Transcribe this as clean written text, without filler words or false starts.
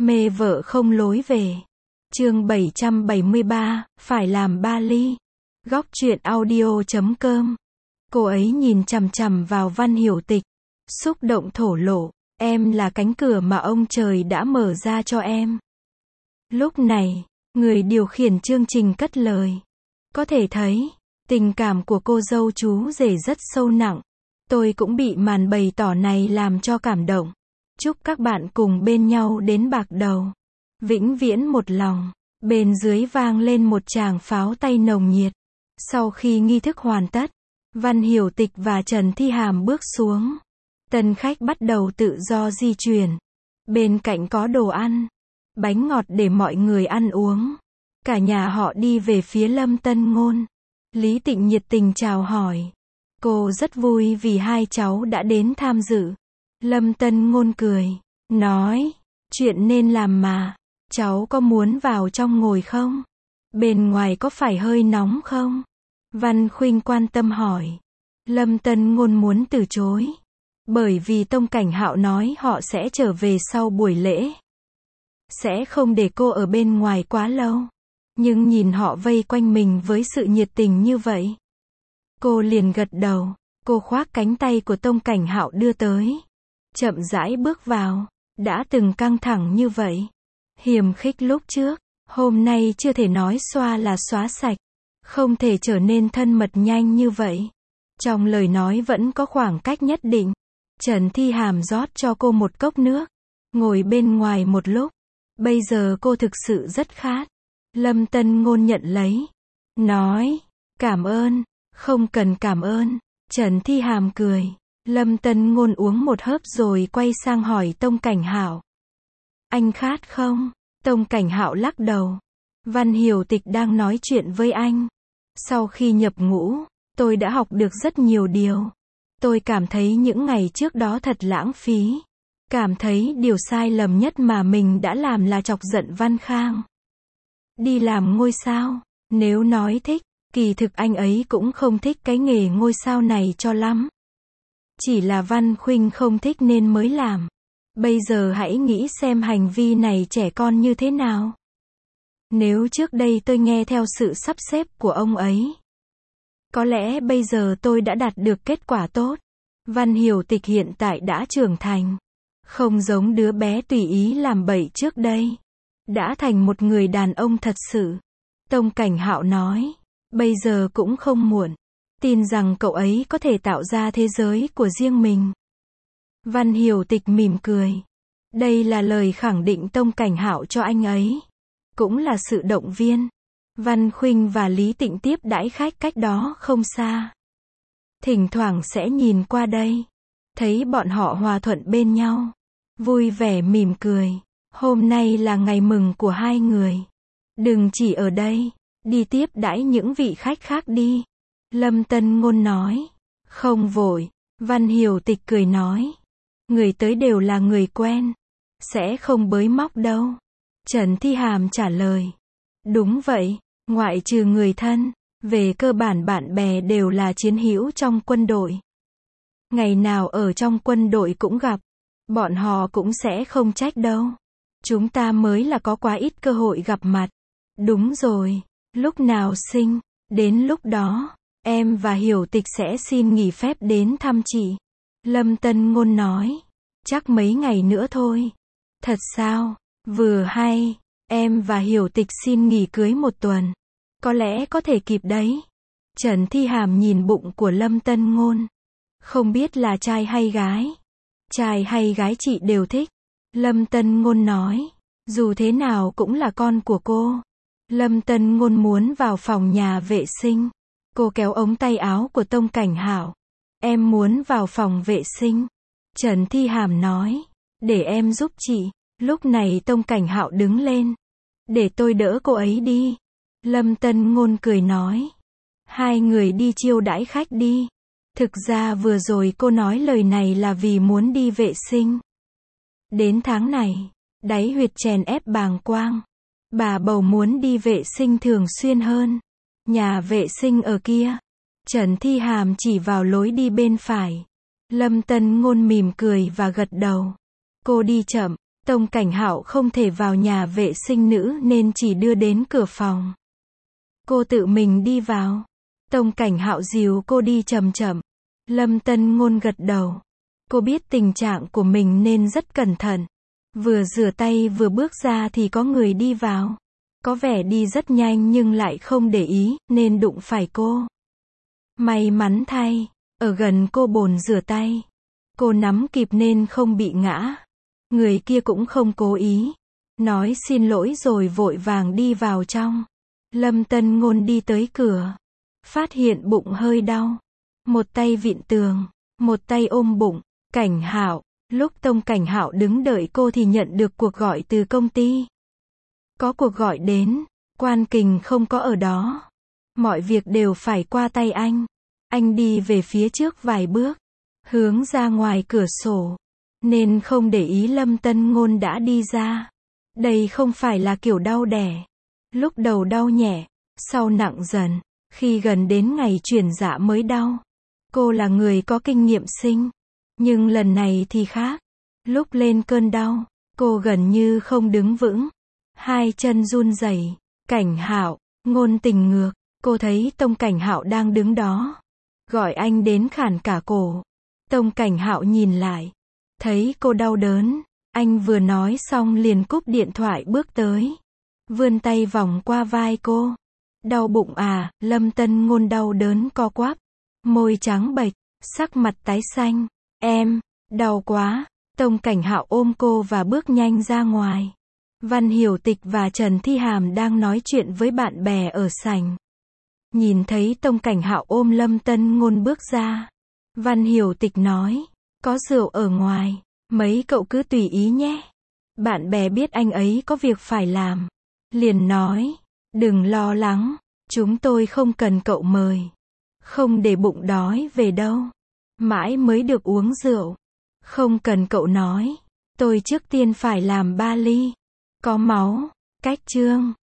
Mê vợ không lối về. Chương 773, phải làm ba ly. Góc truyện audio.com. Cô ấy nhìn chằm chằm vào Văn Hiểu Tịch, xúc động thổ lộ, em là cánh cửa mà ông trời đã mở ra cho em. Lúc này, người điều khiển chương trình cất lời. Có thể thấy, tình cảm của cô dâu chú rể rất sâu nặng. Tôi cũng bị màn bày tỏ này làm cho cảm động. Chúc các bạn cùng bên nhau đến bạc đầu. Vĩnh viễn một lòng. Bên dưới vang lên một tràng pháo tay nồng nhiệt. Sau khi nghi thức hoàn tất, Văn Hiểu Tịch và Trần Thi Hàm bước xuống. Tân khách bắt đầu tự do di chuyển. Bên cạnh có đồ ăn, bánh ngọt để mọi người ăn uống. Cả nhà họ đi về phía Lâm Tân Ngôn. Lý Tịnh nhiệt tình chào hỏi. Cô rất vui vì hai cháu đã đến tham dự. Lâm Tân Ngôn cười, nói, chuyện nên làm mà. Cháu có muốn vào trong ngồi không? Bên ngoài có phải hơi nóng không? Văn Khuynh quan tâm hỏi. Lâm Tân Ngôn muốn từ chối. Bởi vì Tông Cảnh Hạo nói họ sẽ trở về sau buổi lễ. Sẽ không để cô ở bên ngoài quá lâu. Nhưng nhìn họ vây quanh mình với sự nhiệt tình như vậy. Cô liền gật đầu. Cô khoác cánh tay của Tông Cảnh Hạo đưa tới. Chậm rãi bước vào. Đã từng căng thẳng như vậy. Hiềm khích lúc trước. Hôm nay chưa thể nói xoa là xóa sạch. Không thể trở nên thân mật nhanh như vậy. Trong lời nói vẫn có khoảng cách nhất định. Trần Thi Hàm rót cho cô một cốc nước. Ngồi bên ngoài một lúc. Bây giờ cô thực sự rất khát. Lâm Tân Ngôn nhận lấy. Nói. Cảm ơn. Không cần cảm ơn. Trần Thi Hàm cười. Lâm Tân Ngôn uống một hớp rồi quay sang hỏi Tông Cảnh Hạo. Anh khát không? Tông Cảnh Hạo lắc đầu. Văn Hiểu Tịch đang nói chuyện với anh. Sau khi nhập ngũ, tôi đã học được rất nhiều điều. Tôi cảm thấy những ngày trước đó thật lãng phí. Cảm thấy điều sai lầm nhất mà mình đã làm là chọc giận Văn Khang. Đi làm ngôi sao, nếu nói thích, kỳ thực anh ấy cũng không thích cái nghề ngôi sao này cho lắm. Chỉ là Văn Khuynh không thích nên mới làm. Bây giờ hãy nghĩ xem hành vi này trẻ con như thế nào. Nếu trước đây tôi nghe theo sự sắp xếp của ông ấy, có lẽ bây giờ tôi đã đạt được kết quả tốt. Văn Hiểu Tịch hiện tại đã trưởng thành. Không giống đứa bé tùy ý làm bậy trước đây. Đã thành một người đàn ông thật sự. Tông Cảnh Hạo nói. Bây giờ cũng không muộn. Tin rằng cậu ấy có thể tạo ra thế giới của riêng mình. Văn Hiểu Tịch mỉm cười. Đây là lời khẳng định Tông Cảnh Hạo cho anh ấy. Cũng là sự động viên. Văn Khuynh và Lý Tịnh tiếp đãi khách cách đó không xa. Thỉnh thoảng sẽ nhìn qua đây. Thấy bọn họ hòa thuận bên nhau. Vui vẻ mỉm cười. Hôm nay là ngày mừng của hai người. Đừng chỉ ở đây. Đi tiếp đãi những vị khách khác đi. Lâm Tân Ngôn nói. Không vội. Văn Hiểu Tịch cười nói. Người tới đều là người quen. Sẽ không bới móc đâu. Trần Thi Hàm trả lời. Đúng vậy. Ngoại trừ người thân. Về cơ bản bạn bè đều là chiến hữu trong quân đội. Ngày nào ở trong quân đội cũng gặp. Bọn họ cũng sẽ không trách đâu. Chúng ta mới là có quá ít cơ hội gặp mặt. Đúng rồi. Lúc nào sinh. Đến lúc đó, em và Hiểu Tịch sẽ xin nghỉ phép đến thăm chị. Lâm Tân Ngôn nói. Chắc mấy ngày nữa thôi. Thật sao? Vừa hay. Em và Hiểu Tịch xin nghỉ cưới một tuần. Có lẽ có thể kịp đấy. Trần Thi Hàm nhìn bụng của Lâm Tân Ngôn. Không biết là trai hay gái. Trai hay gái chị đều thích. Lâm Tân Ngôn nói. Dù thế nào cũng là con của cô. Lâm Tân Ngôn muốn vào phòng nhà vệ sinh. Cô kéo ống tay áo của Tông Cảnh Hạo. Em muốn vào phòng vệ sinh. Trần Thi Hàm nói. Để em giúp chị. Lúc này Tông Cảnh Hạo đứng lên. Để tôi đỡ cô ấy đi. Lâm Tân Ngôn cười nói. Hai người đi chiêu đãi khách đi. Thực ra vừa rồi cô nói lời này là vì muốn đi vệ sinh. Đến tháng này, đáy huyệt chèn ép bàng quang. Bà bầu muốn đi vệ sinh thường xuyên hơn. Nhà vệ sinh ở kia. Trần Thi Hàm chỉ vào lối đi bên phải. Lâm Tân Ngôn mỉm cười và gật đầu. Cô đi chậm. Tông Cảnh Hạo không thể vào nhà vệ sinh nữ nên chỉ đưa đến cửa phòng. Cô tự mình đi vào. Tông Cảnh Hạo dìu cô đi chậm chậm. Lâm Tân Ngôn gật đầu. Cô biết tình trạng của mình nên rất cẩn thận. Vừa rửa tay vừa bước ra thì có người đi vào. Có vẻ đi rất nhanh nhưng lại không để ý, nên đụng phải cô. May mắn thay, ở gần cô bồn rửa tay. Cô nắm kịp nên không bị ngã. Người kia cũng không cố ý. Nói xin lỗi rồi vội vàng đi vào trong. Lâm Tân Ngôn đi tới cửa. Phát hiện bụng hơi đau. Một tay vịn tường, một tay ôm bụng. Cảnh Hạo, lúc Tông Cảnh Hạo đứng đợi cô thì nhận được cuộc gọi từ công ty. Có cuộc gọi đến, Quan Kình không có ở đó. Mọi việc đều phải qua tay anh. Anh đi về phía trước vài bước, hướng ra ngoài cửa sổ, nên không để ý Lâm Tân Ngôn đã đi ra. Đây không phải là kiểu đau đẻ. Lúc đầu đau nhẹ, sau nặng dần, khi gần đến ngày chuyển dạ mới đau. Cô là người có kinh nghiệm sinh, nhưng lần này thì khác. Lúc lên cơn đau, cô gần như không đứng vững. Hai chân run rẩy. Cảnh Hạo, Ngôn Tình ngược. Cô thấy Tông Cảnh Hạo đang đứng đó. Gọi anh đến khản cả cổ. Tông Cảnh Hạo nhìn lại. Thấy cô đau đớn. Anh vừa nói xong liền cúp điện thoại bước tới. Vươn tay vòng qua vai cô. Đau bụng à? Lâm Tân Ngôn đau đớn co quắp. Môi trắng bệch, sắc mặt tái xanh. Em, đau quá. Tông Cảnh Hạo ôm cô và bước nhanh ra ngoài. Văn Hiểu Tịch và Trần Thi Hàm đang nói chuyện với bạn bè ở sảnh. Nhìn thấy Tông Cảnh Hạo ôm Lâm Tân Ngôn bước ra. Văn Hiểu Tịch nói, có rượu ở ngoài, mấy cậu cứ tùy ý nhé. Bạn bè biết anh ấy có việc phải làm. Liền nói, đừng lo lắng, chúng tôi không cần cậu mời. Không để bụng đói về đâu. Mãi mới được uống rượu. Không cần cậu nói, tôi trước tiên phải làm 3 ly. Có máu, cách chương.